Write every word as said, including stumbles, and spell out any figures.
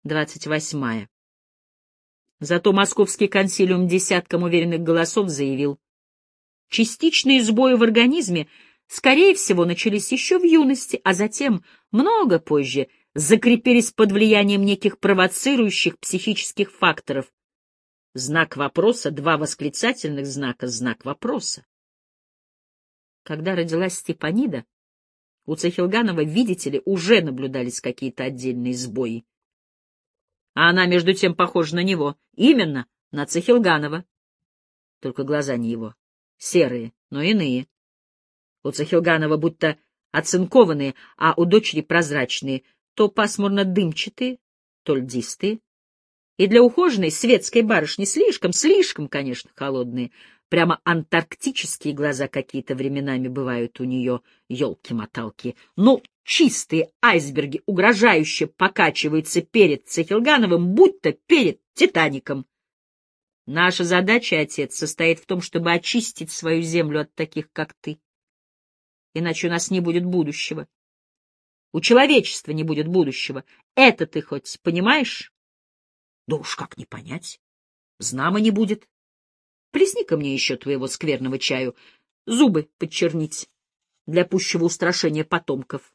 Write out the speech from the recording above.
двадцать восьмая. Зато московский консилиум десяткам уверенных голосов заявил: частичные сбои в организме, скорее всего, начались еще в юности, а затем, много позже, закрепились под влиянием неких провоцирующих психических факторов. Знак вопроса, два восклицательных знака, знак вопроса. Когда родилась Степанида, у Цехилганова, видите ли, уже наблюдались какие-то отдельные сбои. А она, между тем, похожа на него. Именно, на Цехилганова. Только глаза не его. Серые, но иные. У Цехилганова будто оцинкованные, а у дочери прозрачные, то пасмурно-дымчатые, то льдистые. И для ухоженной светской барышни слишком, слишком, конечно, холодные. Прямо антарктические глаза какие-то временами бывают у нее, елки-моталки. Но чистые айсберги угрожающе покачиваются перед Цехилгановым, будто перед Титаником. Наша задача, отец, состоит в том, чтобы очистить свою землю от таких, как ты. Иначе у нас не будет будущего. У человечества не будет будущего. Это ты хоть понимаешь? Да уж как не понять. Знамо не будет. Плесни-ка мне еще твоего скверного чаю, зубы подчернить для пущего устрашения потомков.